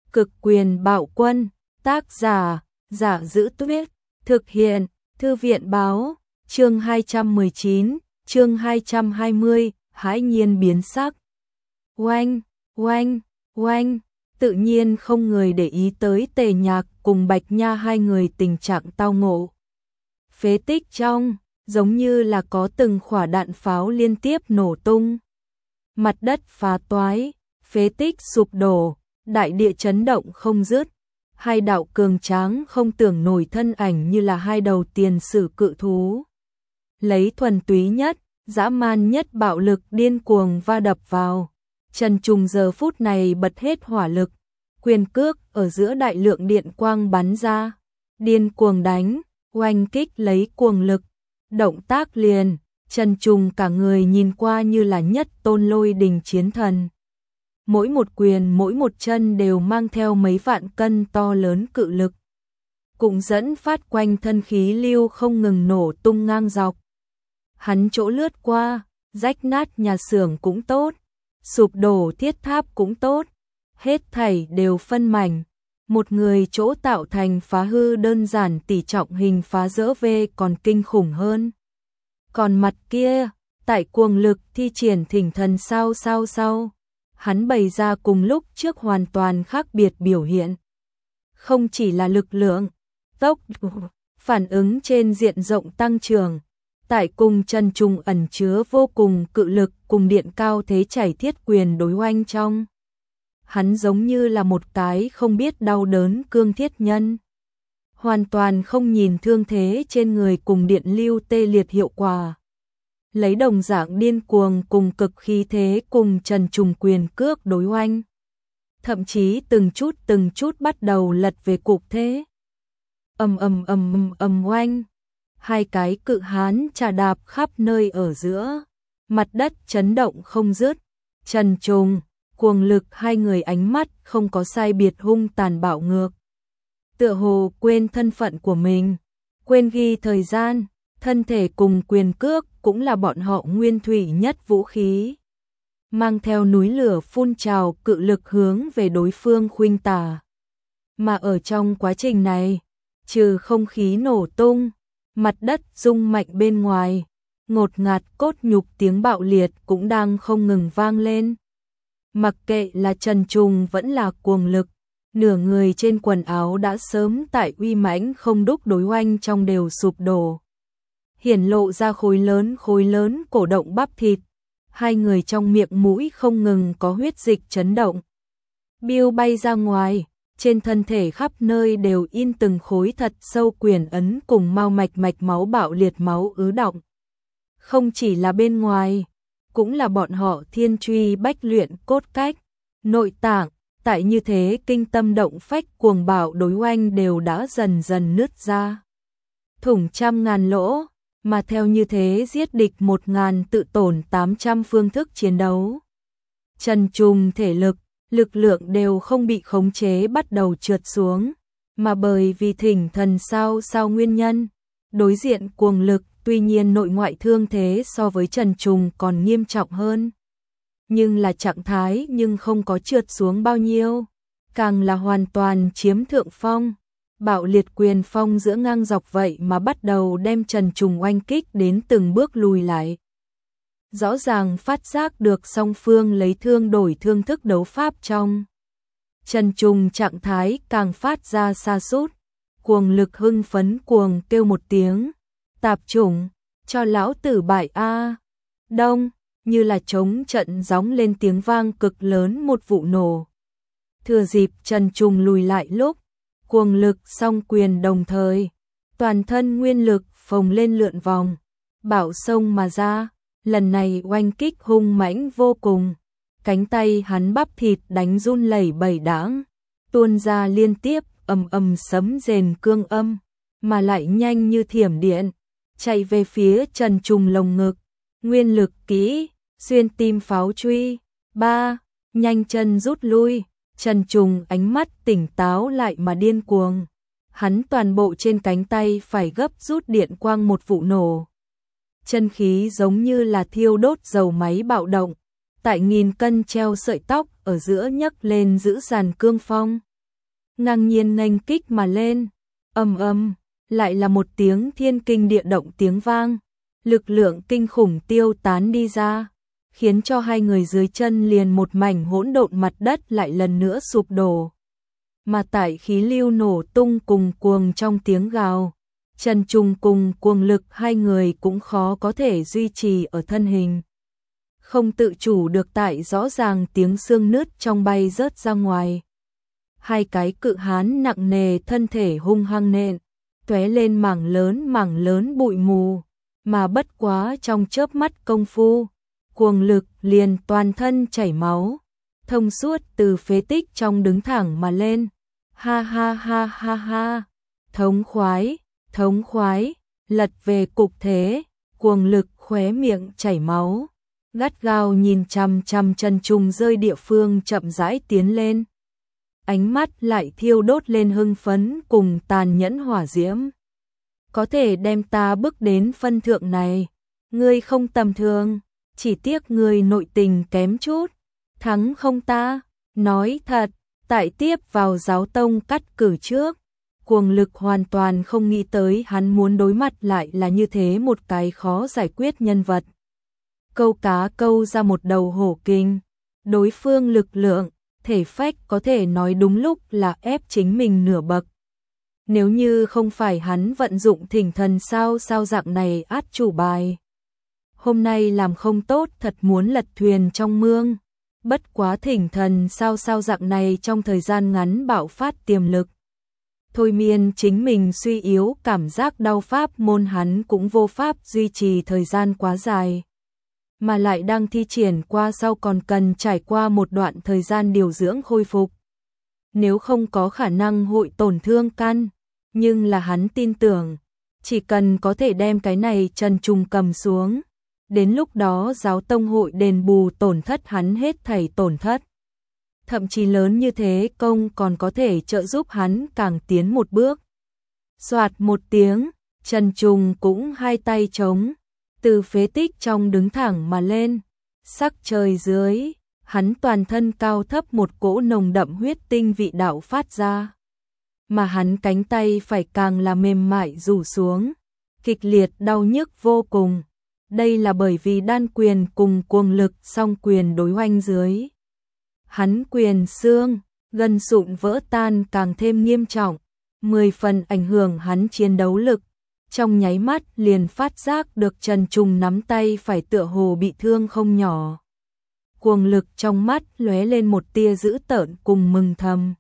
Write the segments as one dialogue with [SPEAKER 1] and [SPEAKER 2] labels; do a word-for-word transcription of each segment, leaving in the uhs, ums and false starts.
[SPEAKER 1] Cực quyền bạo quân, tác giả, Giả Giữ Tuyết, thực hiện, Thư viện báo, chương hai trăm mười chín, chương hai trăm hai mươi, hãi nhiên biến sắc. Oanh, oanh, oanh, tự nhiên không người để ý tới Tề Nhạc cùng Bạch Nha hai người tình trạng tao ngộ. Phế tích trong, giống như là có từng quả đạn pháo liên tiếp nổ tung. Mặt đất phá toái, phế tích sụp đổ, đại địa chấn động không dứt. Hai đạo cường tráng không tưởng nổi thân ảnh như là hai đầu tiền sử cự thú. Lấy thuần túy nhất, dã man nhất bạo lực điên cuồng va đập vào. Trần Trùng giờ phút này bật hết hỏa lực, quyền cước ở giữa đại lượng điện quang bắn ra, điên cuồng đánh, oanh kích lấy cuồng lực, động tác liền, Trần Trùng cả người nhìn qua như là nhất tôn lôi đình chiến thần. Mỗi một quyền mỗi một chân đều mang theo mấy vạn cân to lớn cự lực, cũng dẫn phát quanh thân khí lưu không ngừng nổ tung ngang dọc. Hắn chỗ lướt qua, rách nát nhà xưởng cũng tốt, sụp đổ thiết tháp cũng tốt, hết thảy đều phân mảnh. Một người chỗ tạo thành phá hư đơn giản tỷ trọng hình phá rỡ về còn kinh khủng hơn. Còn mặt kia, tại cuồng lực thi triển thỉnh thần sao sao sao, hắn bày ra cùng lúc trước hoàn toàn khác biệt biểu hiện. Không chỉ là lực lượng, tốc phản ứng trên diện rộng tăng trưởng, tại cùng Trần Trùng ẩn chứa vô cùng cự lực cùng điện cao thế chảy thiết quyền đối oanh trong. Hắn giống như là một cái không biết đau đớn cương thiết nhân. Hoàn toàn không nhìn thương thế trên người cùng điện lưu tê liệt hiệu quả. Lấy đồng dạng điên cuồng cùng cực khí thế cùng Trần Trùng quyền cước đối oanh. Thậm chí từng chút từng chút bắt đầu lật về cục thế. Ầm ầm ầm ầm ầm oanh. Hai cái cự hán trà đạp khắp nơi ở giữa. Mặt đất chấn động không dứt. Trần Trùng, cuồng lực hai người ánh mắt không có sai biệt hung tàn bạo ngược. Tựa hồ quên thân phận của mình, quên ghi thời gian, thân thể cùng quyền cước cũng là bọn họ nguyên thủy nhất vũ khí. Mang theo núi lửa phun trào cự lực hướng về đối phương khuynh tả. Mà ở trong quá trình này, trừ không khí nổ tung, mặt đất rung mạnh bên ngoài, ngột ngạt cốt nhục tiếng bạo liệt cũng đang không ngừng vang lên. Mặc kệ là Trần Trùng vẫn là cuồng lực, nửa người trên quần áo đã sớm tại uy mãnh không đúc đối oanh trong đều sụp đổ. Hiển lộ ra khối lớn khối lớn cổ động bắp thịt, hai người trong miệng mũi không ngừng có huyết dịch chấn động. Biêu bay ra ngoài, trên thân thể khắp nơi đều in từng khối thật sâu quyền ấn cùng mau mạch mạch máu bạo liệt máu ứ động. Không chỉ là bên ngoài, cũng là bọn họ thiên truy bách luyện cốt cách, nội tạng, tại như thế kinh tâm động phách cuồng bạo đối oanh đều đã dần dần nứt ra. Thủng trăm ngàn lỗ, mà theo như thế giết địch một ngàn tự tổn tám trăm phương thức chiến đấu. Trần Trùng thể lực, lực lượng đều không bị khống chế bắt đầu trượt xuống, mà bởi vì thỉnh thần sao sao nguyên nhân, đối diện cuồng lực tuy nhiên nội ngoại thương thế so với Trần Trùng còn nghiêm trọng hơn. Nhưng là trạng thái nhưng không có trượt xuống bao nhiêu, càng là hoàn toàn chiếm thượng phong. Bạo liệt quyền phong giữa ngang dọc vậy mà bắt đầu đem Trần Trùng oanh kích đến từng bước lùi lại. Rõ ràng phát giác được song phương lấy thương đổi thương thức đấu pháp trong. Trần Trùng trạng thái càng phát ra sa sút, cuồng lực hưng phấn cuồng kêu một tiếng, tạp chủng, cho lão tử bại a. Đông, như là trống trận gióng lên tiếng vang cực lớn một vụ nổ. Thừa dịp Trần Trùng lùi lại lúc, cuồng lực song quyền đồng thời, toàn thân nguyên lực phồng lên lượn vòng, bạo sông mà ra, lần này oanh kích hung mãnh vô cùng, cánh tay hắn bắp thịt đánh run lẩy bẩy đãng, tuôn ra liên tiếp ầm ầm sấm rền cương âm, mà lại nhanh như thiểm điện, chạy về phía Trần Trùng lồng ngực, nguyên lực kỹ, xuyên tim pháo truy, ba, nhanh chân rút lui. Trần Trùng ánh mắt tỉnh táo lại mà điên cuồng. Hắn toàn bộ trên cánh tay phải gấp rút điện quang một vụ nổ. Chân khí giống như là thiêu đốt dầu máy bạo động. Tại nghìn cân treo sợi tóc ở giữa nhấc lên giữ dàn cương phong. ngang nhiên nghênh kích mà lên. Ầm ầm, lại là một tiếng thiên kinh địa động tiếng vang, lực lượng kinh khủng tiêu tán đi ra, khiến cho hai người dưới chân liền một mảnh hỗn độn, mặt đất lại lần nữa sụp đổ. Mà tại khí lưu nổ tung cùng cuồng trong tiếng gào, Trần Trùng cùng Cuồng Lực hai người cũng khó có thể duy trì ở thân hình. Không tự chủ được tại rõ ràng tiếng xương nứt trong bay rớt ra ngoài. Hai cái cự hán nặng nề thân thể hung hăng nện, tóe lên mảng lớn mảng lớn bụi mù, mà bất quá trong chớp mắt công phu, Cuồng Lực liền toàn thân chảy máu, thông suốt từ phế tích trong đứng thẳng mà lên. Ha ha ha ha ha, thống khoái, thống khoái, lật về cục thế, Cuồng Lực khóe miệng chảy máu, gắt gao nhìn chằm chằm Trần Trùng rơi địa phương chậm rãi tiến lên. Ánh mắt lại thiêu đốt lên hưng phấn cùng tàn nhẫn hỏa diễm. Có thể đem ta bước đến phân thượng này, ngươi không tầm thường, chỉ tiếc ngươi nội tình kém chút, thắng không ta, nói thật, tại tiếp vào giáo tông cắt cử trước. Cuồng Lực hoàn toàn không nghĩ tới hắn muốn đối mặt lại là như thế một cái khó giải quyết nhân vật. Câu cá câu ra một đầu hổ kinh, đối phương lực lượng, thể phách có thể nói đúng lúc là ép chính mình nửa bậc. Nếu như không phải hắn vận dụng thỉnh thần sao sao dạng này át chủ bài, hôm nay làm không tốt thật muốn lật thuyền trong mương. Bất quá thỉnh thần sao sao dạng này trong thời gian ngắn bạo phát tiềm lực, thôi miên chính mình suy yếu cảm giác đau, pháp môn hắn cũng vô pháp duy trì thời gian quá dài, mà lại đang thi triển qua sau còn cần trải qua một đoạn thời gian điều dưỡng khôi phục. Nếu không có khả năng hội tổn thương căn, nhưng là hắn tin tưởng, chỉ cần có thể đem cái này Trần Trùng cầm xuống, đến lúc đó giáo tông hội đền bù tổn thất hắn hết thảy tổn thất. Thậm chí lớn như thế công còn có thể trợ giúp hắn càng tiến một bước. Soạt một tiếng, Trần Trùng cũng hai tay trống, từ phế tích trong đứng thẳng mà lên. Sắc trời dưới, hắn toàn thân cao thấp một cỗ nồng đậm huyết tinh vị đạo phát ra. Mà hắn cánh tay phải càng là mềm mại rủ xuống, kịch liệt đau nhức vô cùng. Đây là bởi vì đan quyền cùng Cuồng Lực song quyền đối hoành dưới. Hắn quyền xương, gân sụn vỡ tan càng thêm nghiêm trọng, mười phần ảnh hưởng hắn chiến đấu lực. Trong nháy mắt liền phát giác được Trần Trùng nắm tay phải tựa hồ bị thương không nhỏ. Cuồng Lực trong mắt lóe lên một tia dữ tợn cùng mừng thầm.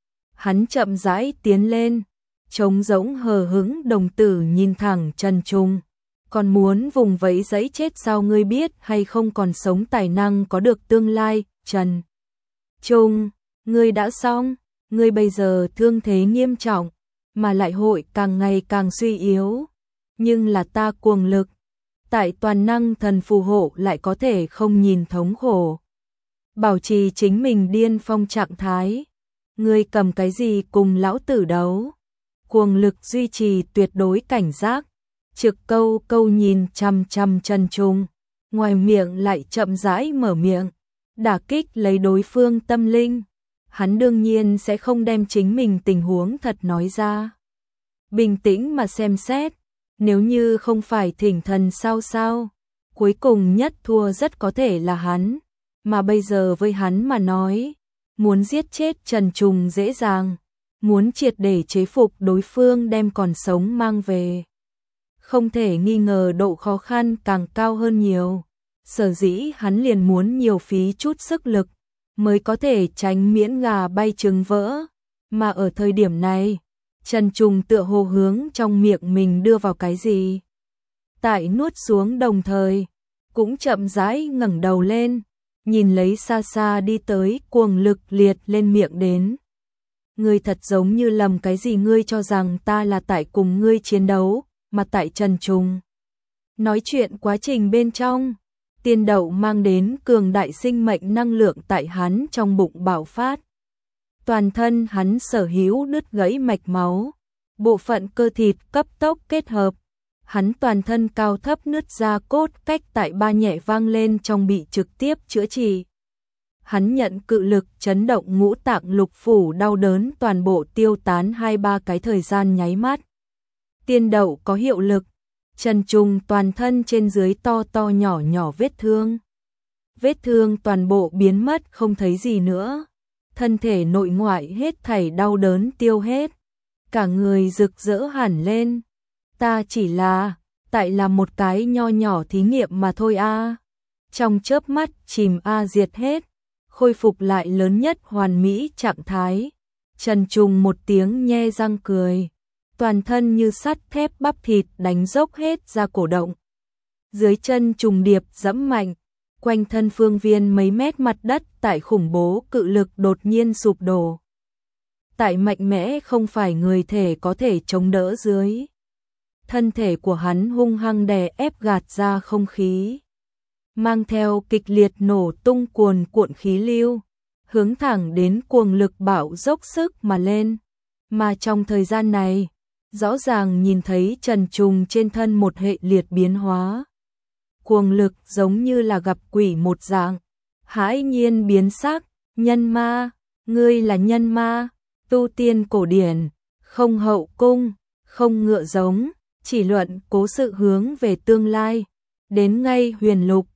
[SPEAKER 1] Hắn chậm rãi tiến lên, trống rỗng hờ hững đồng tử nhìn thẳng Trần Trùng. Còn muốn vùng vẫy giấy chết sao, ngươi biết hay không còn sống tài năng có được tương lai, Trần Trùng, ngươi đã xong, ngươi bây giờ thương thế nghiêm trọng, mà lại hội càng ngày càng suy yếu. Nhưng là ta Cuồng Lực, tại toàn năng thần phù hộ lại có thể không nhìn thống khổ, bảo trì chính mình điên phong trạng thái. Ngươi cầm cái gì cùng lão tử đấu? Cuồng Lực duy trì tuyệt đối cảnh giác, trực câu câu nhìn chằm chằm Trần Trùng, ngoài miệng lại chậm rãi mở miệng, đả kích lấy đối phương tâm linh. Hắn đương nhiên sẽ không đem chính mình tình huống thật nói ra. Bình tĩnh mà xem xét, nếu như không phải thỉnh thần sao sao, cuối cùng nhất thua rất có thể là hắn, mà bây giờ với hắn mà nói, muốn giết chết Trần Trùng dễ dàng, muốn triệt để chế phục đối phương đem còn sống mang về, không thể nghi ngờ độ khó khăn càng cao hơn nhiều. Sở dĩ hắn liền muốn nhiều phí chút sức lực mới có thể tránh miễn gà bay trứng vỡ. Mà ở thời điểm này, Trần Trùng tựa hồ hướng trong miệng mình đưa vào cái gì, tại nuốt xuống đồng thời cũng chậm rãi ngẩng đầu lên, nhìn lấy xa xa đi tới Cuồng Lực liệt lên miệng đến. Ngươi thật giống như lầm cái gì, ngươi cho rằng ta là tại cùng ngươi chiến đấu, mà tại Trần Trùng nói chuyện quá trình bên trong, tiên đậu mang đến cường đại sinh mệnh năng lượng tại hắn trong bụng bạo phát. Toàn thân hắn sở hữu đứt gãy mạch máu, bộ phận cơ thịt cấp tốc kết hợp, hắn toàn thân cao thấp nứt ra cốt cách tại ba nhẹ vang lên trong bị trực tiếp chữa trị. hắn nhận cự lực chấn động ngũ tạng lục phủ, đau đớn toàn bộ tiêu tán hai ba cái thời gian nháy mắt. Tiên đậu có hiệu lực, Trần Trùng toàn thân trên dưới to to nhỏ nhỏ vết thương. Vết thương toàn bộ biến mất không thấy gì nữa. Thân thể nội ngoại hết thảy đau đớn tiêu hết. Cả người rực rỡ hẳn lên. Ta chỉ là, tại là một cái nho nhỏ thí nghiệm mà thôi a. Trong chớp mắt chìm a diệt hết, khôi phục lại lớn nhất hoàn mỹ trạng thái. Trần Trùng một tiếng nhe răng cười, toàn thân như sắt thép bắp thịt đánh dốc hết ra cổ động. Dưới chân trùng điệp dẫm mạnh, quanh thân phương viên mấy mét mặt đất tại khủng bố cự lực đột nhiên sụp đổ. Tại mạnh mẽ không phải người thể có thể chống đỡ dưới. Thân thể của hắn hung hăng đè ép gạt ra không khí, mang theo kịch liệt nổ tung cuồn cuộn khí lưu, hướng thẳng đến cuồng lực bạo dốc sức mà lên. Mà trong thời gian này, rõ ràng nhìn thấy Trần Trùng trên thân một hệ liệt biến hóa. Cuồng lực giống như là gặp quỷ một dạng, hãi nhiên biến sắc, nhân ma, ngươi là nhân ma, tu tiên cổ điển, không hậu cung, không ngựa giống, chỉ luận cố sự hướng về tương lai, đến ngay huyền lục,